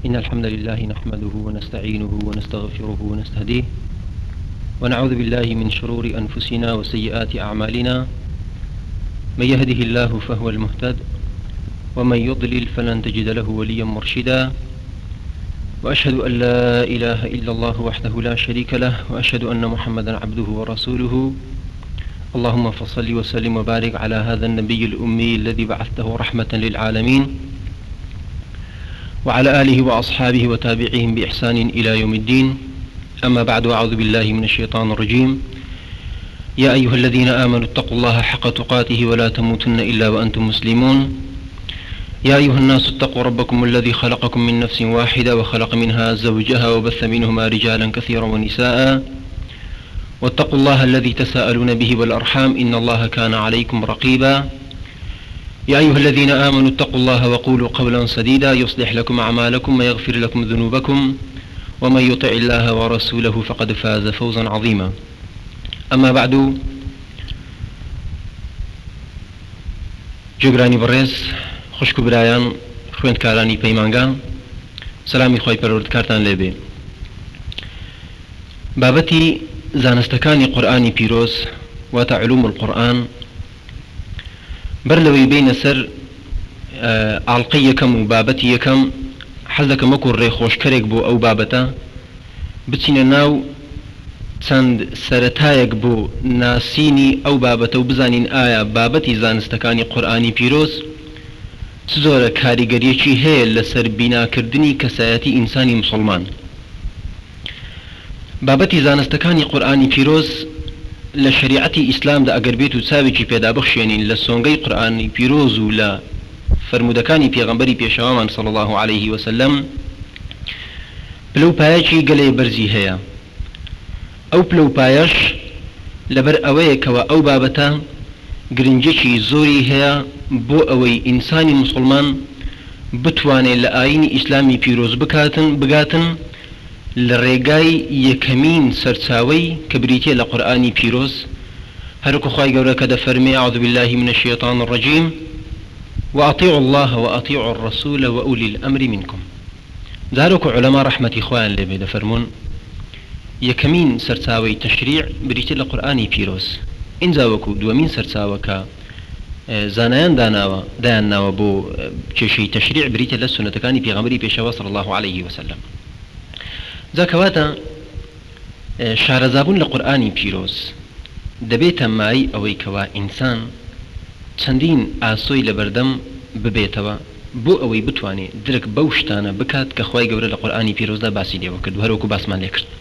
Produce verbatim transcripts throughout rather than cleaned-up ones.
إن الحمد لله نحمده ونستعينه ونستغفره ونستهديه ونعوذ بالله من شرور أنفسنا وسيئات أعمالنا. من يهده الله فهو المهتد ومن يضلل فلن تجد له وليا مرشدا. وأشهد أن لا إله إلا الله وحده لا شريك له وأشهد أن محمدا عبده ورسوله. اللهم فصل وسلم وبارك على هذا النبي الأمي الذي بعثته رحمة للعالمين وعلى آله وأصحابه وتابعيهم بإحسان إلى يوم الدين. أما بعد، أعوذ بالله من الشيطان الرجيم. يا أيها الذين آمنوا اتقوا الله حق تقاته ولا تموتن إلا وأنتم مسلمون. يا أيها الناس اتقوا ربكم الذي خلقكم من نفس واحدة وخلق منها زوجها وبث منهما رجالا كثيرا ونساء واتقوا الله الذي تساءلون به والأرحام إن الله كان عليكم رقيبا. يا أيها الذين آمنوا اتقوا الله وقولوا قولا سديدا يصلح لكم أعمالكم ويغفر لكم ذنوبكم ومن يطع الله ورسوله فقد فاز فوزا عظيما. أما بعد، جبراني بريز خوشكو برايان خوين كاراني بيمانغان سلامي خوي پروردگارتان لبي. بابتي زانستكاني قرآني بيروز وتعلوم القرآن برلوي بين سر عالقي يكم وبابتي يكم حزك مكور ري خوش كريك بو أو بابتا بتسين ناو چند سرتايك بو ناسيني أو بابتا وبزانين آيا بابتي زانستكاني قرآني بيروز زۆرە کاریگەریەکی هەیە لەسەر بیناکردنی کەسایەتی ئینسانی مسلمان. بابەتی زانستەکانی قورئانی پیرۆز لە شریعەتی ئیسلامدا ئەگەر بێت و چاوێکی پێدا بخشێنین لە سۆنگەی قورئانی پیرۆز و لە فەرمودەکانی پێغەمبەری پێشەوامان صلی الله عليه وسلم پلەپایەکی گەلێ بەرزی هەیە. ئەو پلەپایەش لەبەر ئەوەیەکەوە ئەو بابەتە گرنجێکی زۆری هەیە بۆ ئەوەی ئینسانی مسلمان بتوانێت لە ئاینی ئیسلامی پیرۆز بکاتن بگاتن لە ڕێگای یەکەمین سەرچاوەی کە بریتێ لە قورئانی پیرۆز. هەروکو خوای گەورە کە دەفەرمێ أعوذ بالله من الشيطان الرجيم وأطيعوا الله وأطيعوا الرسول وأولي الأمر منكم. زارۆکو علەما ڕەحمەتی خوایان لێبێ دەفەرمون یەکەمین سەرچاوەی تەشریع بریتێ لە قورئانی پیرۆز. اینجا وەکو دووەمین سەرچاوە کە زانایان داناوە دایانناوە بۆ کێشەی تەشریع بریتە لە سونەتەکانی پێغەمبەری پێشەوا صلی الله عليه وسلم. جا کەواتە شارەزابوون لە قورئانی پیرۆز دەبێتە مای ئەوەی کەوا ئینسان چەندین ئاسۆی لەبەردەم ببێتەوە بۆ ئەوەی بتوانێت درک بەو شتانە بکات کە خوای گەورە لە قورئانی پیرۆزدا باسی لێوە کرد و هەروەکو باسمان لێ کرد.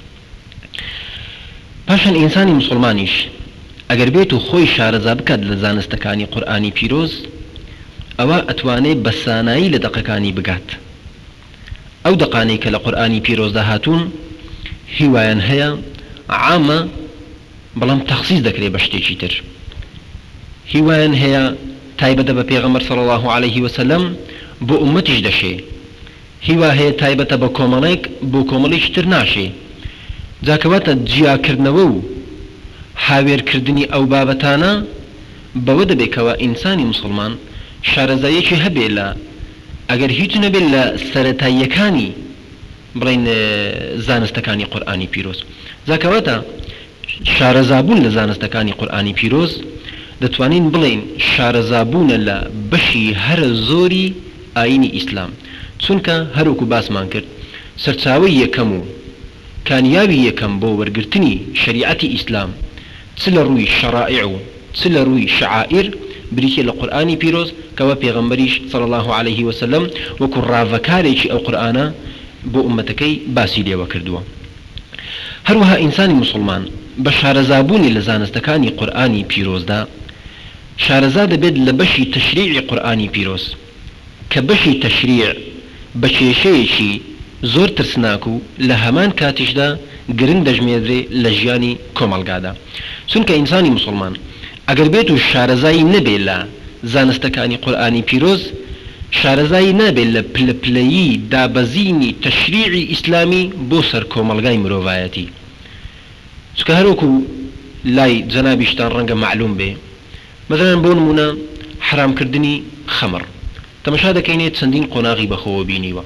پاشان ئینسانی مسلمانیش ئەگەر بێت و خۆی شارەزا بکات لە زانستەکانی قورئانی پیرۆز ئەوە ئەتوانێت بە سانایی لە دەقەکانی بگات. ئەو دەقانەی کە لە قورئانی پیرۆزدا هاتوون هیوایان هەیە عامە بەڵام تەخسیص دەکرێت بە شتێکی تر. هیوایان هەیە تایبەتە بە پێغەمبەر صلی الله عليه وسلم بۆ ئومەتیش دەشێ. هیوا هەیە تایبەتە بە کۆمەڵێک بۆ کۆمەڵێکی تر ناشێ. جا کەواتە جیاکردنەوە و هاوێرکردنی ئەو بابەتانە بەوە دەبێتەوە ئینسانی مسلمان شارەزاییەکی هەبێ لە ئەگەر هیچ نەبێت لە سەرەتاییەکانی بڵێن زانستەکانی قورئانی پیرۆز. جا کەواتە شارەزابوون لە زانستەکانی قورئانی پیرۆز دەتوانین بڵێن شارەزابوونە لە بەشی هەرە زۆری ئاینی ئیسلام، چونکە هەروەکو باسمان کرد سەرچاوەی یەکەم و کانیاوی یەکەم بۆ وەرگرتنی شریعەتی ئیسلام چ لە ڕووی شەرائع و چ لە ڕووی شەعائر بریتێ لە قورئانی پیرۆز کەوە پێغەمبەریش صلی الله عليه وسلم وەکو ڕاوەکارێکی ئەو قورئانە بۆ ئومەتەکەی باسی لێوە کردووە. هەروەها ئینسانی مسلمان بە شارەزابوونی لە زانستەکانی قورئانی پیرۆزدا شارەزا دەبێت لە بەشی تەشریعی قورئانی پیرۆز کە بەشی تەشریع بە کێشەیەکی زۆر ترسناک و لە هەمان کاتیشدا گرنگ دەژمێدرێ لە ژیانی کۆمەلگادا. چونکە ئینسانی مسلمان ئەگەر بێت و شارەزایی نەبێت لە زانستەکانی قورئانی پیرۆز شارەزایی نابێت لە پلەپلەیی دابەزینی تەشریعی ئیسلامی بۆ سەر کۆمەلگای مرۆڤایەتی. چونکە هەروەکو لای جەنابیشتان ڕەنگە معلوم بێ مەثەڵەن بۆ نمونە حرامکردنی خەمر تەماشا دەکەینێت چەندین قۆناغی بەخۆوە بینیوە.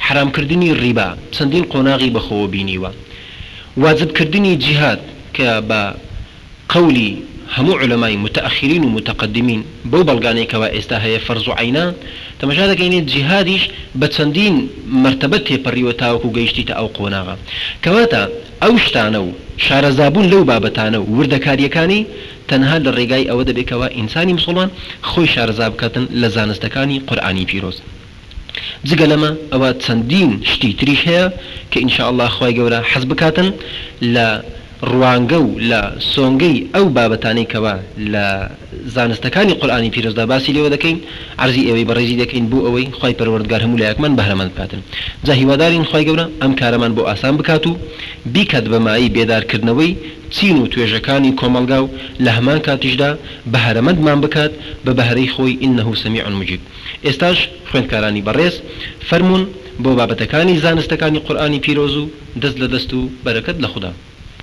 حرامکردنی ڕیبا چەندین قۆناغی بەخۆوە بینیوە واجبکردنی جیهاد کە بە قەولی هەموو علەمای متأخرین و متقدمین بەو بەڵگانەیەکەوە ئێستا هەیە فەرز و عەینە تەماشا دەکەینێت جیهادیش بە چەندین مەرتەبە تێپەڕیوە تاوەکو گەیشتیتە ئەو قۆناغە کەواتە ئەو شتانە و شارەزابوون لەو بابەتانە و وردەکاریەکانی تەنها لە ڕێگای ئەوە دەبێتەوە ئینسانی مسڵمان خۆی شارەزا بکاتن لە زانستەکانی قورئانی پیرۆز جگە لەمە ئەوە چەندین شتی تریش هەیە کە ئینشاء الله خوای گەورە حەز بکاتن لە ڕوانگە و لە سۆنگەی ئەو بابەتانەی کەوە لە زانستەکانی قورئانی پیرۆزدا باسی لێوە دەکەین عەرزی ئێوەی بەڕێزی دەکەین بۆ ئەوەی خوای پەروەردگار هەموو لایەکمان بەهرەمەند بکاتن جا هیوادارین خوای گەورە ئەم کارەمان بۆ ئاسان بکات و بیکات بەمایی بێدارکردنەوەی چین و توێژەکانی کۆمەڵگا و لە هەمان کاتیشدا بەهرەمەندمان بکات بە بەهرەی خۆی ئینەهو سەمیع مجیب ئێستاش خوێندکارانی بەڕێز فەرمون بۆ بابەتەکانی زانستەکانی قورئانی پیرۆز و دەست لە دەست و بەرەکەت لە خودا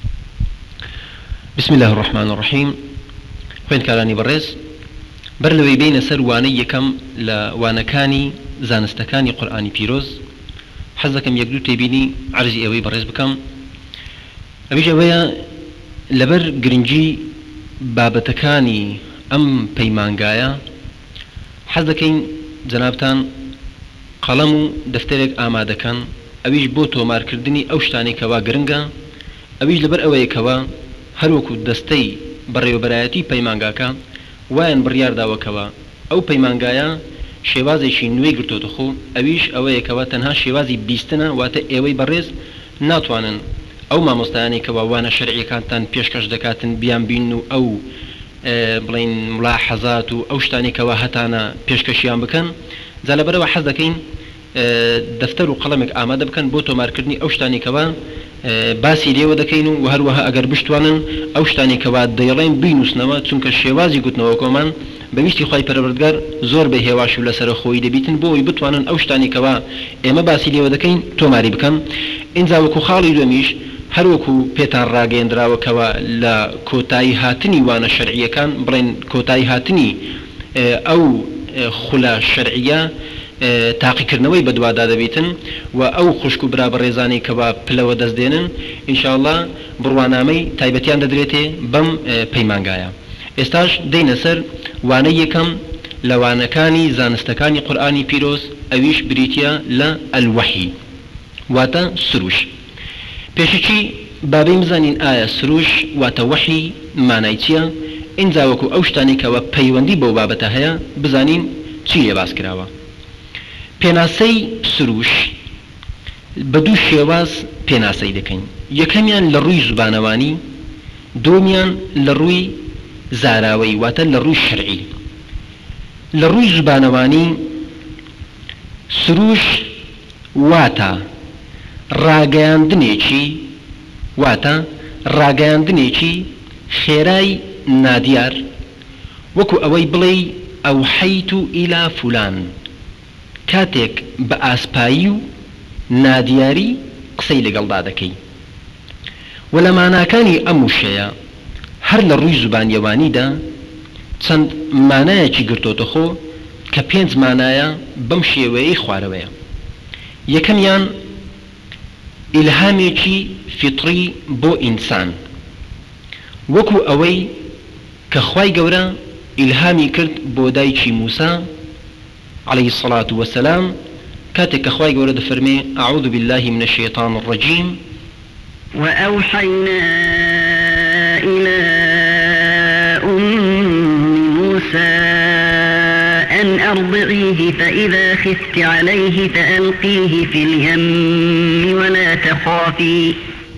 بسم الله الرحمن الرحيم خوين كاراني بريس برلوي بين سر واني يكم لوانكاني زانستكاني قرآني بيروز حزكم يقدو تيبيني عرزي اوي بريس بكم ابيش اويا لبر گرنجي بابتكاني ام پيمانگايا حزكين جنابتان قلمو دفترك آمادكان اويش بو تومار كردني اوشتاني كوا گرنگا اويش لبر اوي كوا هەروەکو دەستەی بەڕێوەبەرایەتی پەیمانگاکە وایان بڕیار داوەکەوە ئەو پەیمانگایە شێوازێکی نوێی گرتۆتە خۆ ئەویش ئەوەیەکەوە تەنها شێوازی بیستنە واتە ئێوەی بەڕێز ناتوانن ئەو مامۆستایانی کەوە وانە شەرعیەکانتان پێشکەش دەکاتن بیان بین و ئەو بڵین ملاحەزات و ئەو شتانی کەوە هەتانە پێشکەشیان بکەن جا لەبەرەوە حەز دەکەین دەفتەر و قەڵەمێک ئامادە بکەن بۆ تۆمارکردنی ئەو شتانی کەوە باسی لێوە دەکەین و هەروەها ئەگەر بشتوانن ئەو شتانی کەوا دەیڵێن بینوسنەوە چونکە شێوازی گوتنەوە کۆمان بەویستی خوای پەروەردگار زۆر بە هێواش و لەسەر خۆی دەبیتن بۆی بتوانن ئەو شتانی کەوا ئێمە باسی لێوە دەکەین تۆماری بکەن ئینجا وەکو خاڵی دومیش هەروەکو پێتان ڕاگەیەندراوەکەوە لە کۆتایی هاتنی وانە شەرعیەکان بڵێن کۆتایی هاتنی ئەو خولا شەرعیە تاقیکردنەوەی بەدوادا دەبێتن و ئەو خوشک و برا بەڕێزانی کەوا پلەوە دەست دێنن ئینشاءالله بڕوانامەی تایبەتیان دەدرێتێ بەم پەیمانگایە ئێستاش دەینە سەر وانەی یەکەم لە وانەکانی زانستەکانی قورئانی پیرۆز ئەویش بریتیە لە ئەلوەحی واتە سروش پێشەچی بابەی بزانین ئایا سروش واتە وەحی مانای چییە ئینجا وەکو ئەو شتانی کەوە پەیوەندی بەو بابەتە هەیە بزانین چی لێ باس کراوە پێناسەی سروش بە دوو شێواز پێناسەی دەکەین یەکەمیان لە ڕووی زوبانەوانی دومیان لە ڕووی زاراوەی واتە لە ڕووی شەرعی لە ڕووی زوبانەوانی سروش واتە ڕاگەیاندنێکی واتە ڕاگەیاندنێکی خێرای نادیار وەکو ئەوەی بڵێ ئەوحەیت ئیلا فولان کاتێک بە ئاسپایی و نادیاری قسەی لەگەڵدا دەکەی و لە ماناکانی ئەم وشەیە هەر لە ڕووی زوبانیەوانیدا چەند مانایەکی گرتۆتە خۆ کە پێنج مانایە بەم شێوەیەی خوارەوەیە یەکەمیان ئیلهامێکی فیتری بۆ ئینسان وەکو ئەوەی کە خوای گەورە ئیلهامی کرد بۆ دایکی موسا عليه الصلاة والسلام كاتك أخوي قولد فرمي أعوذ بالله من الشيطان الرجيم وأوحينا إلى أم موسى أن أرضعيه فإذا خفت عليه فألقيه في اليم ولا تخافي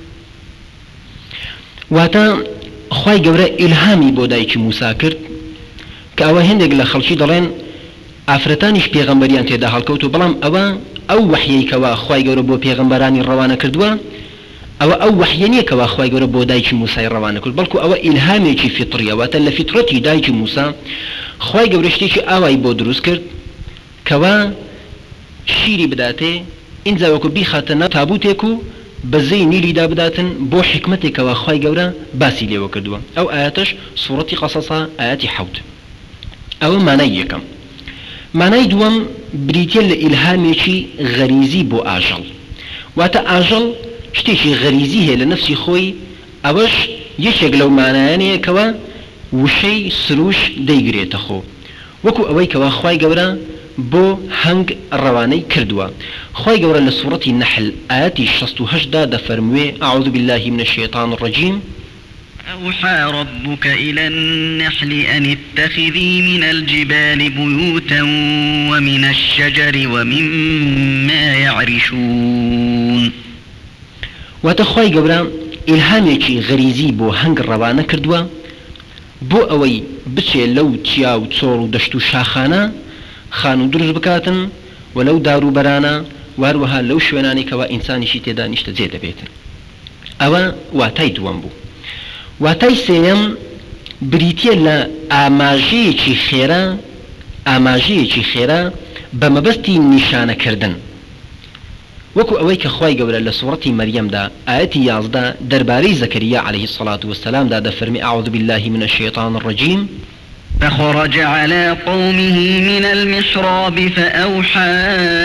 واتا أخوي قولد إلهامي بودايك موسى كرت كأوه هندق لخلشي دلين ئافرەتانیش پێغەمبەریان تێدا هەڵکەوت و بەڵام ئەوە ئەو وەحیەی کەوا خوای گەورە بۆ پێغەمبەرانی ڕەوانە کردووە ئەوە ئەو وەحیە نییە کەوا خوای گەورە بۆ دایکی موسای ڕەوانە کرد بەڵکو ئەوە ئیلهامێکی فیتریە واتە لە فیترەتی دایکی موسا خوای گەورە شتێکی ئاوای بۆ دروست کرد کەوا شیری بداتێ ئینجا وەکو بیخاتە ناو تابوتێک و بەزەی نیلیدا بداتن بۆ حکمەتێکەوە خوای گەورە باسی لێوە کردووە ئەو ئاەتەش سوورەتی قەسەسە ئاەتی حەوت ئەوە مانای یەکەم معنای دووەم بریتە لە ئیلهامێکی غەریزی بۆ ئاژەڵ، واتە ئاژەڵ شتێکی غەریزی هەیە لە نەفسی خۆی، ئەوەش یەکێک لەو مانایانەیە کەوە وشەی سروش دەیگرێتە خۆ، وەکو ئەوەی کەوا خوای گەورە بۆ هەنگ ڕەوانەی کردووە. خوای گەورە لە سوورەتی نەحل ئاەتی شەست و هەشتدا دەفەرموێ: ئەعوذ بالله من الشیطان الرجیم أوحى ربك إلى النحل أن اتخذي من الجبال بيوتا ومن الشجر ومما يعرشون. واتخوای گەورە ئیلهامێکی غەریزی بۆ هەنگ ڕەوانە کردووە بۆ ئەوەی بچێ لەو چیا و چۆڵ و دەشت و شاخانە خان و دروست بکاتن و لەو دار و بەرانە واروەها لەو شوێنانی کەوا ئینسانیشی تێدا نیشتە جێ دەبێتن. ئەوە واتای دووەم بوو. واتای سێیەم بریتە لە ئاماژەیەکی خێرا ئاماژەیەکی خێرا بە مەبەستی نیشانەکردن، وەکو ئەوەی کە خوای گەورە لە سوورەتی مەریەمدا ئاەتی یازدە دەربارەی زەکەریا عەلەیهی السەڵات وەسەلامدا دەفەرمێ: ئەعوذ بالله من الشیطان الرجیم فخرج على قومه من المحراب فأوحى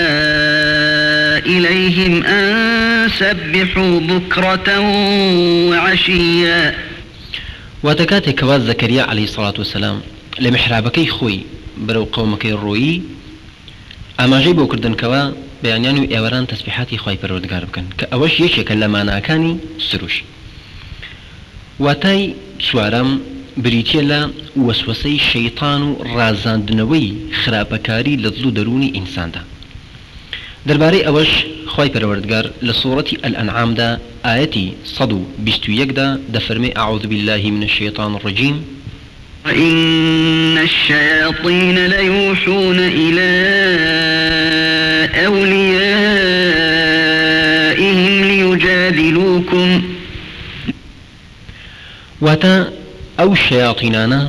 إليهم أن سبحوا بكرة وعشيا. واتكاتي كواز زكريا عليه الصلاة والسلام لمحرابكي خوي برو قومكي الروي أما جيبو كردن كوا بيانيانو إيوران تسبيحاتي خوي پروردگار بكن كأوش يشيك لما ناكاني سروش. واتاي سوارم بریتە لە وەسوەسەی شەیطان و ڕازاندنەوەی خراپەکاری لە دڵ و دەرونی ئینساندا. دەربارەی ئەوەش خوای پەروەردگار لە سوورەتی ئەلئەنعامدا ئاەتی سەد و بیست و یەکدا دەفەرمێ: ئەعوذ بالله من الشیطان الرجیم وإن الشياطين ليوحون إلى أوليائهم ليجادلوكم. واتا ئەو شەیاطینانە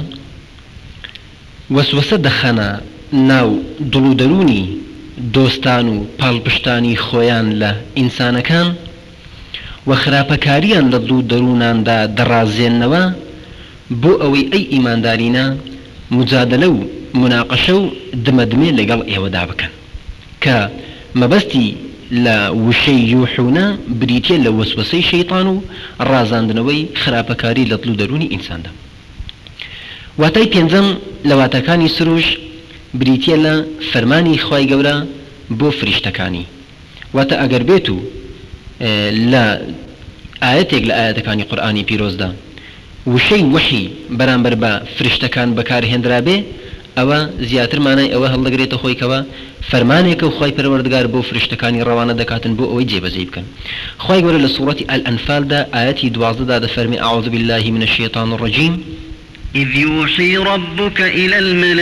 وەسوەسە دەخەنە ناو دڵ و دەرونی دۆستان و پاڵپشتانی خۆیان لە ئینسانەکان و خراپەکاریان لە دڵ و دەروناندا دەڕازێننەوە بۆ ئەوەی ئەی ئیماندارینە مجادلە و مناقەشە و دمەدمێ لەگەڵ ئێوەدا بکەن، کە مەبەستی لە وشەی یوحونە بریتە لە وەسوەسەی شەیطان و ڕازاندنەوەی خراپەکاری لە دڵ و دەرونی ئینساندا. واتای پێنجەم لە واتەکانی سروش بریتە لە فەرمانی خوای گەورە بۆ فریشتەکانی، واتە ئەگەر بێت و لە ئاەتێک لە ئاەتەکانی قورئانی پیرۆزدا وشەی وحی بەرامبەر بە فریشتەکان بەکارهێنرابێ، ئەوە زیاتر مانای ئەوە هەڵدەگرێتە خۆی کەوە فەرمانێکە و خوای پەروەردگار بۆ فریشتەکانی ڕەوانە دەکاتن بۆ ئەوەی جێبەجێ بکەن. خوای گەورە لە سوورەتی ئەلئەنفالدا ئاەتی دوازدەدا دەفەرمێ: ئەعوذ بالله من الشیطان الرجیم إذ يوحي ربك إلى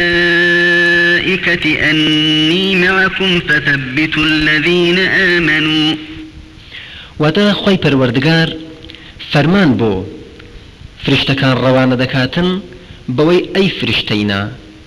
الملائكة أني معكم فثبتوا الذين آمنوا. واتە خوای پەروەردگار فەرمان بۆ فریشتەکان ڕەوانە دەکاتن بەوەی ئەی فریشتەینا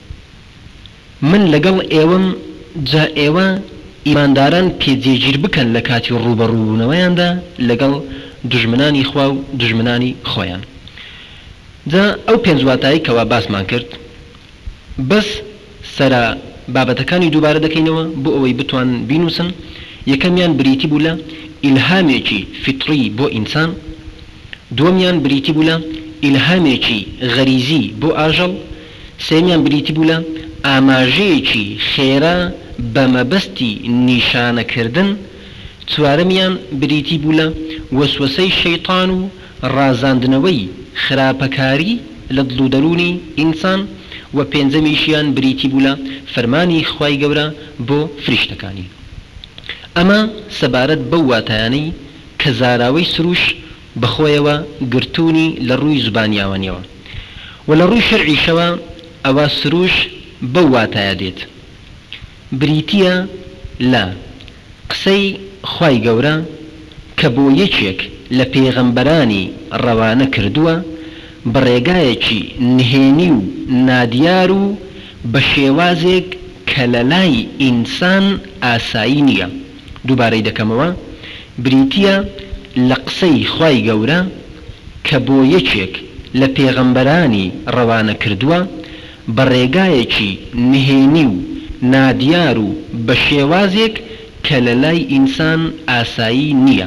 من لەگەڵ ئێوەم، جا ئێوە ئیمانداران پێجێگیر بکەن لە کاتی ڕوبەڕووبوونەوەیاندا لەگەڵ دژمنانی خوا و دژمنانی خۆیان. جا ئەو پێنج واتایی کەوا باسمان کرد بەس سەرا بابەتەکانی دووبارە دەکەینەوە بۆ ئەوەی بتوان بینوسن. یەکەمیان بریتی بوو لە ئیلهامێکی فیتری بۆ ئینسان، دووەمیان بریتی بوو لە ئیلهامێکی غەریزی بۆ ئاژەڵ، سێمیان بریتی بوو لە ئاماژەیەکی خێرا بە مەبەستی نیشانەکردن، چوارەمیان بریتی بوو لە وەسوەسەی شەیطان و ڕازاندنەوەی خراپەکاری لە دڵ و دەرونی ئینسان، و پێنجەمیشیان بریتی بوو لە فەرمانی خوای گەورە بۆ فریشتەکانی. ئەمە سەبارەت بەو واتایانەی کە زاراوەی سروش بەخۆیەوە گرتوونی لە ڕووی زبانیاوانیەوە و لە ڕووی شەرعیشەوە ئەوە سروش بەو واتایە دێت. بریتە لە قسەی خوای گەورە کە بۆ یەکێک لە پێغەمبەرانی ڕەوانە کردووە بە ڕێگایەکی نهێنی و نادیار و بە شێوازێک کە لە لای ئینسان ئاسایی نییە. دووبارەی دەکەمەوە، بریتە لە قسەی خوای گەورە کە بۆ یەکێک لە پێغەمبەرانی ڕەوانە کردووە بە ڕێگایەکی نهێنی و نادیار و بە شێوازێک کە لە لای ئینسان ئاسایی نییە.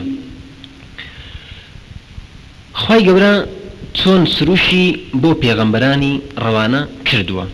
خوای گەورە چۆن سروشی بۆ پێغەمبەرانی ڕەوانە کردووە.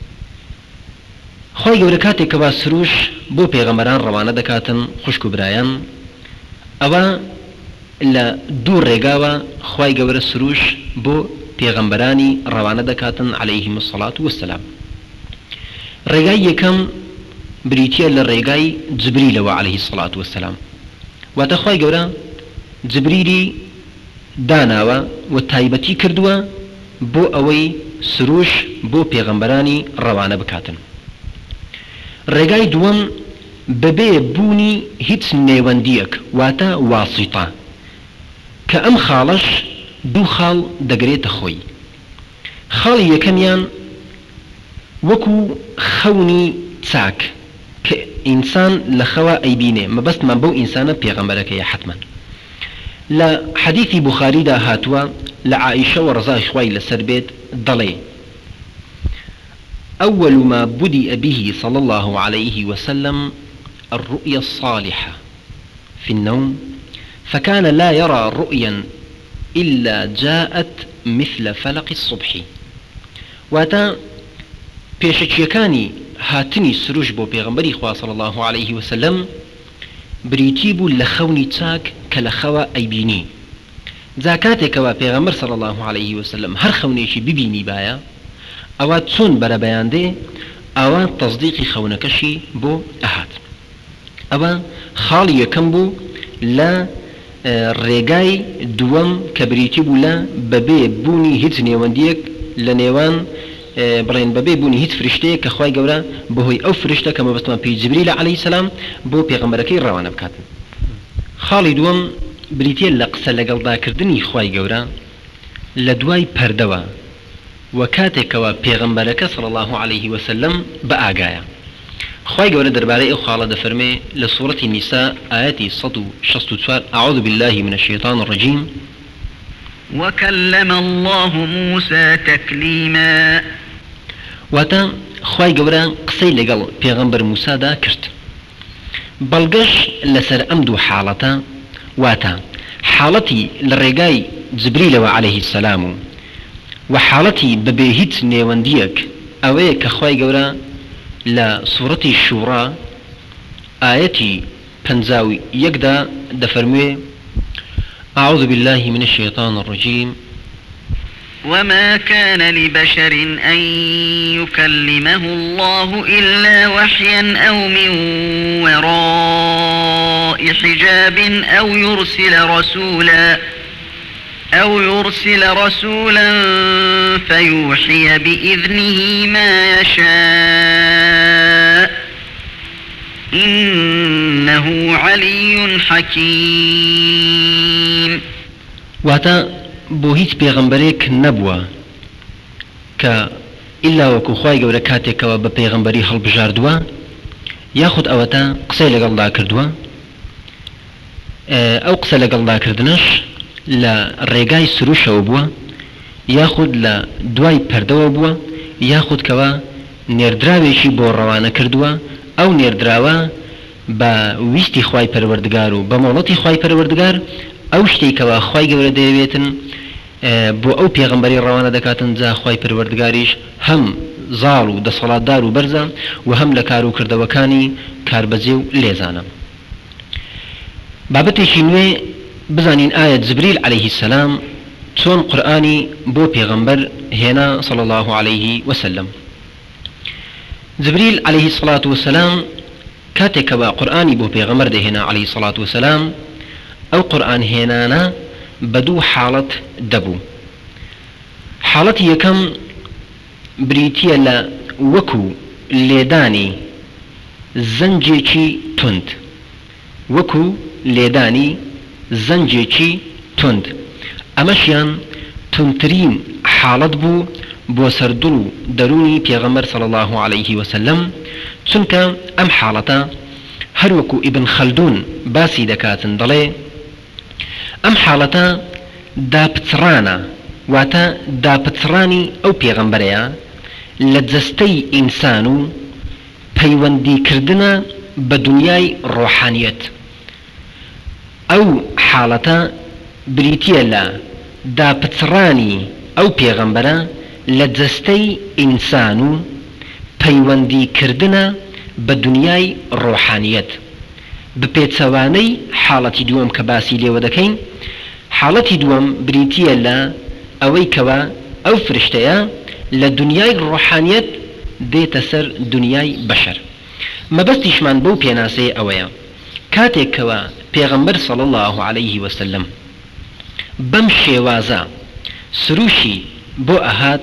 خوای گەورە کاتێک کە با سروش بۆ پێغەمبەران ڕەوانە دەکاتن خوشک و برایان، ئەوە لە دوو ڕێگاوە خوای گەورە سروش بۆ پێغەمبەرانی ڕەوانە دەکاتن عەلەیهیم السەڵات وەسسەلام. ڕێگای یەکەم بریتیە لە ڕێگای جبریلەوە عەلەیهی السەڵات وەسسەلام، واتە خوای گەورە جبریلی داناوە و تایبەتی کردووە بۆ ئەوەی سروش بۆ پێغەمبەرانی ڕەوانە بکاتن. ڕێگای دووەم بەبێ بوونی هیچ نێوەندیەک واتە واسیطە، کە ئەم خاڵەش دوو خاڵ دەگرێتە خۆی. خاڵی یەکەمیان وەکو خەونی چاک کە ئینسان لە خەوە ئەیبینێ، مەبەستمان بەو ئینسانە پێغەمبەرەکەیە حتمەن. لە حەدیثی بوخاریدا هاتووە لە عائیشە و ڕەزای خوای لەسەر بێت دەڵێ: أول ما بدأ به صلى الله عليه وسلم الرؤيا الصالحة في النوم، فكان لا يرى رؤيا إلا جاءت مثل فلق الصبح. واتا پێشەچیەکانی هاتنی سروش بۆ پێغەمبەری خوا صلى الله عليه وسلم بریتی بوو لە خەونی چاک کە لە خەوە ئەیبینی. جا کاتێکەوە پێغەمبەر صلى الله عليه وسلم هەر خەونێکی ببینی باە، ئەوە چۆن بەرەبەیاندێ ئەوە تەصدیقی خەونەکەشی بۆ ئەهات. ئەوە خاڵی یەکەم بوو لە ڕێگای دووەم کە بریتی بوو لە بەبێ بوونی هیچ نێوەندیەک لە نێوان بڵێن بەبێ بوونی هیچ فریشتەیە کە خوای گەورە بەهۆی ئەو فریشتە کە مەبەستمان پێی جبریل عەلەیهی سەلام بۆ پێغەمبەرەکەی ڕەوانە بکاتن. خاڵی دووەم بریتیە لە قسە لەگەڵداکردنی خوای گەورە لە دوای پەردەوە و کاتێکەوە پێغەمبەرەکە صلی الله عليه وسلم بە ئاگایە. خوای گەورە دەربارەی ئەو خاڵە دەفەرمێ لە سوورەتی نیسا ئاەتی سەد و شەست و چوار: أعوذ بالله من الشيطان الرجيم وكلم الله موسى تكليما. واتا خوای گەورە قسەی لەگەڵ پێغەمبەر موسادا کرد. بەڵگەش لەسەر ئەم دوو حاڵەتە، واتا حاڵەتی لە ڕێگای جبریلەوە عەلەیهی السەلام و و حاڵەتی بەبێ هیچ نێوەندیەک ئەوەیە کە خوای گەورە لە سوورەتی شوڕا ئاەتی پەنجاوی یەکدا دەفەرموێ: أعوذ بالله من الشيطان الرجيم وما كان لبشر أن يكلمه الله إلا وحيا أو من وراء حجاب أو يرسل رسولا أو يرسل رسولا فيوحي بإذنه ما يشاء إنه علي حكيم. واتا بۆ هیچ پێغەمبەرێک نەبووە کە ئیلا وەکو خوای گەورە کاتێکەوە بە پێغەمبەری هەڵبژاردووە یاخود ئەوەتە قسەی لەگەڵدا کردووە. ئەو قسە لەگەڵداکردنش لە ڕێگای سروشەوە بووە، یاخود لە دوای پەردەوە بووە، یاخود کەوە نێردراوێکی بۆ ڕەوانە کردووە. ئەو نێردراوە بە ویستی خوای پەروەردگار و بە مۆڵەتی خوای پەروەردگار ئەو شتێکەوە خوای گەورە دەیەوێتن بۆ ئەو پێغەمبەری ڕەوانە دەکاتن. جا خوای پەروەردگاریش هەم زاڵ و دەسەڵاتدار و بەرزە و هەم لە کار و کردەوەکانی کاربەجێ و لێزانە. بابەتێکی نوێ بزانین ئایا جبریل عەلەیهی السەلام چۆن قورئانی بۆ پێغەمبەر هێنا صلی الله عليه وسلم. جبریل عەلەیهی الصلاة والسلام کاتێکەوە قورئانی بۆ پێغەمبەر دەهێنا عەلەیهی الصلاة والسلام، ئەو قورئان هێنانە بە دوو حاڵەت دەبوو. حاڵەتی یەکەم بریتیە لە وەکو لێدانی زەنجێکی تند، وەکو لێدانی زەنجێکی تند. ئەمەشیان تندترین حاڵەت بوو بۆ سەردڵ و دەرونی پێغەمبەر صلی الله عليه وسلم، چونکە ئەم حاڵەتە هەروەکو ئیبن خەلدون باسی دەکاتن دەڵێ ئەم حاڵەتە داپچڕانە، واتە داپچڕانی ئەو پێغەمبەرەیە لە جەستەی ئینسان و پەیوەندی کردنە بە دنیای ڕۆحانیەت. ئەو حاڵەتە بریتیە لە داپچڕانی ئەو پێغەمبەرە لە جەستەی ئینسان و پەیوەندی کردنە بە دنیای ڕۆحانیەت. بپێچەوانەی حاڵەتی دووەم کە باسی لێوە دەکەین، حاڵەتی دووەم بریتیە لە ئەوەی کەوە ئەو فرشتەیە لە دنیای ڕۆحانیەت دێتە سەر دنیای بەشەر. مەبەستیشمان بەو پێناسەیە ئەوەیە کاتێکەوە پێغەمبەر صلی الله عليه وسلم بەم شێوازە سروشی بۆ ئەهات،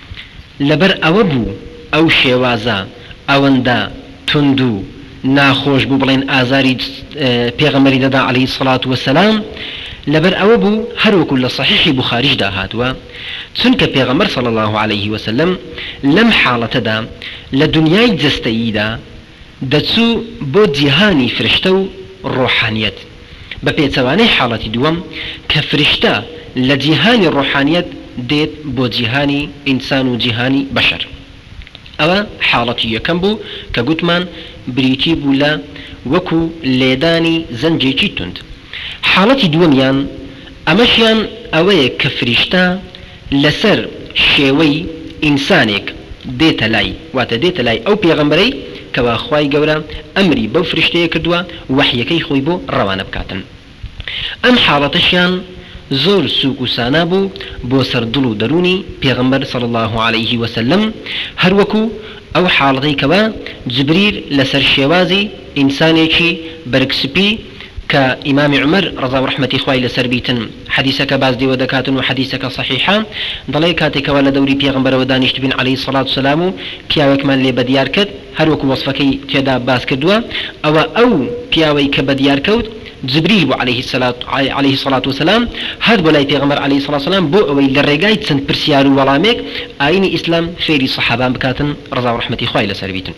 لەبەر ئەوە بوو ئەو شێوازە ئەوەندە تند و ناخۆش بوو بڵێن ئازاری پێغەمبەری دەدا عليه الصلاة والسلام، لەبەر ئەوە بوو هەروەکو لە صحیحی بوخاریشدا هاتووە چونکە پێغەمبەر صلی الله عليه وسلم لەم حاڵەتەدا لە دنیای جەستەییدا دەچوو بۆ جیهانی فرشتە و ڕۆحانیەت. بە پێچەوانەی حاڵەتی دووەم کە فرشتە لە جیهانی ڕۆحانیەت دێت بۆ جیهانی ئینسان و جیهانی بەشەر. ئەوە حاڵەتی یەکەم بوو کە گوتمان بریتی بوو لە وەکو لێدانی زەنجێکی تند. حاڵەتی دووەمیان ئەمەشیان ئەوەیە کە فریشتە لەسەر شێوەی ئینسانێک دێتە لای، واتە دێتە لای ئەو پێغەمبەرەی کەوا خوای گەورە ئەمری بەو فرشتەیە کردووە وحیەکەی خۆی بۆ ڕەوانە بکاتن. ئەم حاڵەتەشیان زۆر سووک و سانا بوو بۆ سەردڵ و دەرونی پێغەمبەر صلی الله عليه وسلم، هەروەکو ئەو حاڵەتەی کەوا جبریل لەسەر شێوازی ئینسانێکی بەرگسپی کە ئیمامی عومەر ڕەزا و ڕەحمەتی خوای لەسەر بیتن حەدیسەکە باز دێوە دەکاتن و حەدیسەکە صحیحە، دەڵێ کاتێکەوە لە دەوری پێغەمبەرەوە دانیشت بین عليه الصلاة والسلام و پیاوێکمان لێ بەدیار کرد، هەروەکو وەصفەکەی تێدا باز کردووە، ئەوە ئەو پیاوەی کە بەدیار کەوت جبريل بو عليه الصلاة عليه الصلاة والسلام هاد بولاي پیغمبر عليه الصلاة والسلام بو اوي للرقاي تسند برسيارو ولاميك آيني اسلام فيري صحابان بكاتن رضا ورحمتي خواهي لسربيتن.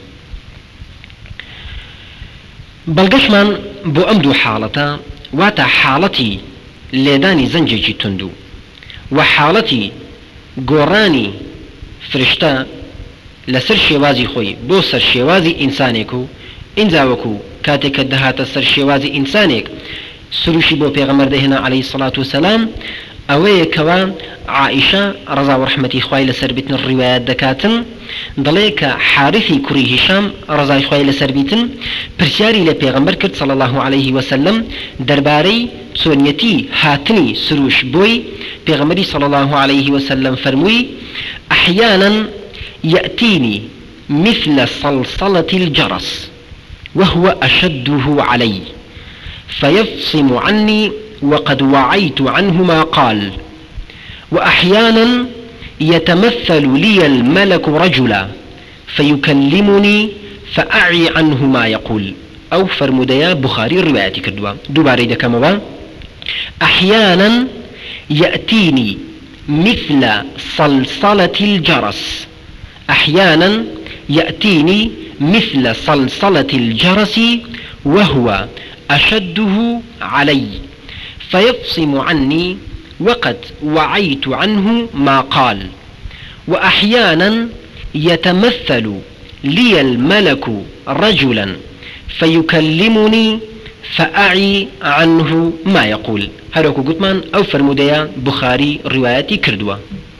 بلغشمان بو امدو حالتا واتا حالتي ليداني زنجي تندو وحالتي قراني فرشتا لسر شوازي خوي بو سر شوازي انسانيكو انزاوكو كاتك الدهات السر شوازي انسانيك سروشي بو پیغمبر دهنا عليه الصلاة والسلام اوه كوا عائشة رضا ورحمتي خواهي لسر بيتن الروايات دكاتن دليك حارثي كري هشام رضا خواهي لسر بيتن برسياري لپیغمبر كرت صلى الله عليه وسلم درباري سونيتي هاتني سروش بوي پیغمبري صلى الله عليه وسلم فرموي احيانا يأتيني مثل صلصلة الجرس وهو أشده علي فيفصم عني وقد وعيت عنه ما قال وأحيانا يتمثل لي الملك رجلا فيكلمني فأعي عنه ما يقول أو فرمديا بخاري رواياتي كدوا دوباري دكما أحيانا يأتيني مثل صلصلة الجرس أحيانا يأتيني مثل صلصلة الجرس وهو أشده علي فيفصم عني وقد وعيت عنه ما قال وأحيانا يتمثل لي الملك رجلا فيكلمني فأعي عنه ما يقول. هروكو قطمان أو فرموديا بخاري رواياتي كردوا.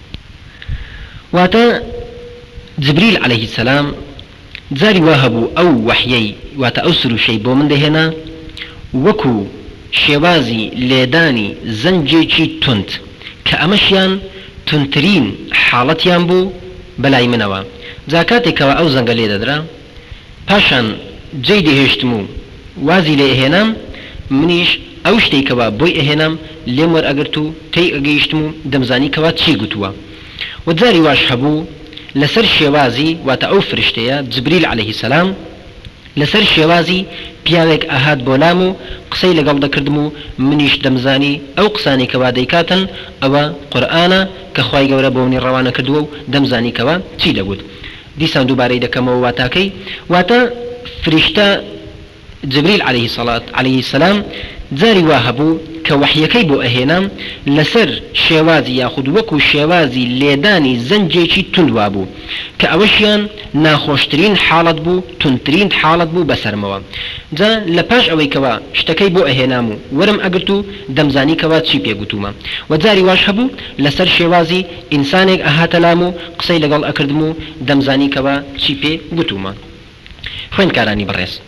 واتا جبريل عليه السلام جاري واهبو أو وحيي واتا أسرو شي بو من دهنا وكو شوازي ليداني زنجيشي تنت كأمشيان تنترين حالتيان بو بلاي منوا زاكاتي كوا أو زنگ ليدا درا پاشان جيدي هشتمو وازي لي اهنام منيش اوشتي كوا بوي اهنام لمر اگرتو تي اگيشتمو دمزاني كوا تشي قتوا وزاري واش هبو لسر شوازي واتا او فرشتيا جبريل عليه السلام لسر شوازي پیاوێک ئاهات بۆلام و قسەی لەگەڵ دەکردم و منیش دەمزانی ئەو قسانی کەوا دەیکاتن ئەوە قورئانە کە خوای گەورە بۆ منی ڕەوانە کردووە و دەمزانی کەوا چی دەگوت. دیسان دووبارەی دەکەمەوە واتاکەی واتە فریشتە جبريل عليه الصلاة عليه السلام جاري واهبو كوحيكي بو أهينا لسر شوازي ياخد وكو شوازي ليداني زنجيشي تندوابو كأوشيان ناخوشترين حالت بو تنترين حالت بو بسرموا جا لپاش اوي كوا شتكي بو أهينامو ورم أقرتو دمزاني كوا تشي بيگوتوما وزاري واش هبو لسر شوازي إنسانيك أهاتلامو قصي لقل أكردمو دمزاني كوا تشي بيگوتوما خوين كاراني برس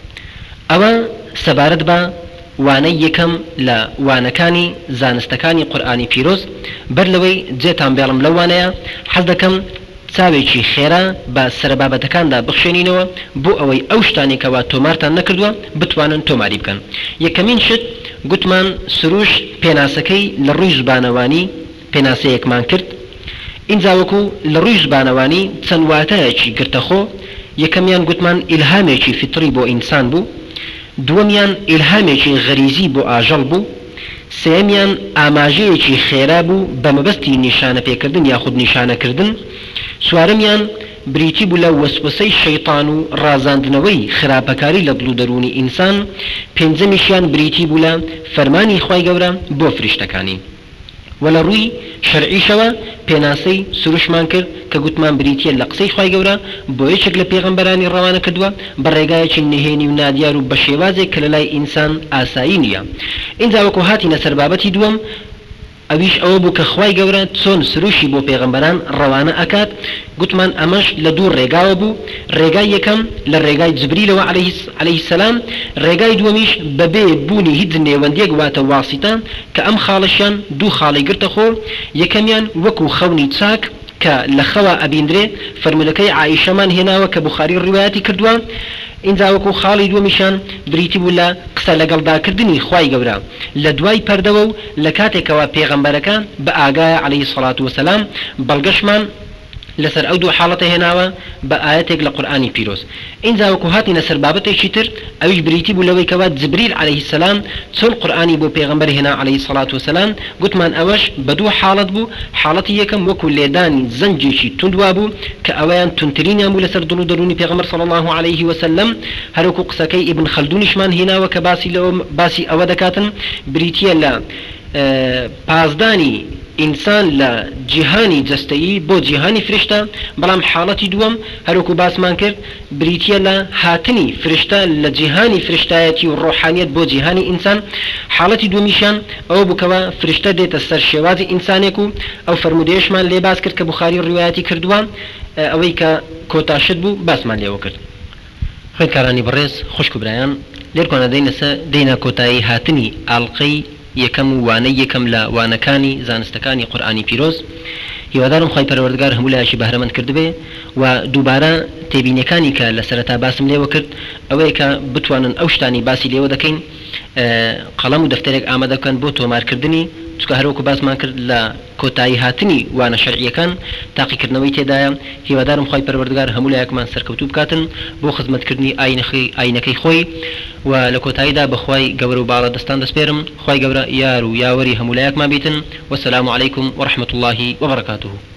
أوا سبارد با وانەی یەکەم لە وانەکانی زانستەکانی قورئانی پیرۆز بەر لەوەی جێتان بێڵم لەو وانەیە حەز دەکەم چاوێکی خێرا بە سەربابەتەکاندا بخشێنینەوە بۆ ئەوەی ئەو شتانی کەوا تۆمارتان نەکردووە بتوانن تۆماری بکەن. یەکەمین شت گوتمان سروش پێناسەکەی لە ڕووی زبانەوانی پێناسەیەکمان کرد. ئینجا وەکو لە ڕووی زبانەوانی چەند واتایەکی گرتەخۆ یەکەمیان گوتمان ئیلهامێکی فیتری بۆ ئینسان بوو، دووەمیان ئیلهامێکی غەریزی بۆ ئاژەڵ بوو، سێمیان ئاماژەیەکی خێرا بوو بە مەبەستی نیشانە پێکردن یاخود نیشانەکردن، سوارەمیان بریتی بوو لە وەسوسەی شەیطان و ڕازاندنەوەی خراپەکاری لە دڵ و دەرونی ئینسان، پێنجەمیشیان بریتی بوو لە فەرمانی خوای گەورە بۆ فریشتەکانی. وەلە ڕووی شەرعیشەوە پێناسەی سروشمان کرد کە گوتمان بریتیە لە قسەی خوای گەورە بۆ یەکێک لە پێغەمبەرانی ڕەوانە کردووە بە ڕێگایەکی نهێنی و نادیار و بە شێوازێک کە لە لای ئینسان ئاسایی نییە. ئینجا وەکو هاتینە سەر بابەتی دووەم ئەویش ئەوە بوو کە خوای گەورە چۆن سروشی بۆ پێغەمبەران ڕەوانە ئەکات. گوتمان ئەمەش لە دوو ڕێگاوە بوو، ڕێگای یەکەم لە ڕێگای جبریلەوە عەلەیهی سەلام، ڕێگای دووەمیش بەبێ بوونی هیچ نێوەندێک واتە واسیتە کە ئەم خاڵەشیان دوو خاڵی گرتە خۆ. یەکەمیان وەکو خەونی چاک کە لە خەوە ئەبیندرێ، فەرمودەکەی عائیشەمان هێناوە کە بوخاری ڕیواەتی کردووە. ئینجا وەکو خاڵی دووەمیشان بریتی بوو لە قسە لەگەڵداکردنی خوای گەورە لە دوای پەردەوە و لە کاتێکەوە پێغەمبەرەکە بە ئاگایە عەلەیهی سەڵات وەسەلام. بەڵگەشمان لەسەر ئەو دوو حاڵەتە هێناوە بە ئاەتێک لە قورئانی پیرۆز. ئینجا وەکو هاتینە سەر بابەتێکی تر ئەویش بریتی بوو لەوەی کەوا جبریل عەلەیهی سەلام چۆن قورئانی بۆ پێغەمبەر هێنا عەلەیهی سەڵات وەسەلام. گوتمان ئەوەش بە دوو حاڵەت بوو. حاڵەتی یەکەم وەکو لێدانی زەنجێکی توندوا بوو کە ئەوەیان تونترینیان بوو لەسەر دڵ و دەرونی پێغەمبەر صلی الله عەلەیه وسلم. هەروەکو قسەکەی ئیبن خەلدونیشمان هێناوە کە باسی لەوە باسی ئەوە دەکاتن بریتیە لە پازدانی ئینسان لە جیهانی جەستەیی بۆ جیهانی فریشتە. بەڵام حاڵەتی دووەم هەروەکو باسمان کرد بریتیە لە هاتنی فریشتە لە جیهانی فریشتایەتی و ڕۆحانیەت بۆ جیهانی ئینسان. حاڵەتی دووەمیشیان ئەوە بووکەوە فریشتە دێتە سەر شێوازی ئینسانێک و ئەو فەرمودەیەشمان لێ باس کرد کە بوخاری ڕیواەتی کردووە، ئەوەی کە کۆتاشت بوو باسمان لێوە کرد. خوێندکارانی بەڕێز خوشک و برایان، لێرکۆنە دەینە کۆتایی هاتنی ئاڵقەی یەکەم و وانەی یەکەم لە وانەکانی زانستەکانی قورئانی پیرۆز. هیوادارم خوای پەروەردگار هەموو لایەشی بەهرەمەند کردبێ و دووبارە تێبینیەکانی کە لە سەرەتا باسم لێوە کرد ئەوەیە کە بتوانن ئەو شتانی باسی لێوە دەکەین قەڵەم و دەفتەرێک ئامادە بکەن بۆ تۆمارکردنی، چونکە هەروەکو باسمان کرد لە کۆتایی هاتنی وانە شەرعیەکان تاقیکردنەوەی تێدایە. هیوادارم خوای پەروەردگار هەموو لایەکمان سەرکەوتوو بکاتن بۆ خزمەتکردنی ئاینەکەی خۆی و لە کۆتاییدا بەخوای گەورە و باڵە دەستان دەسپێرم. خوای گەورە یار و یاوەری هەموو لایەکمان بیتن. وەسەلامو عەلەیکم وەڕەحمەتوڵڵاهی وەبەرەکاتوه.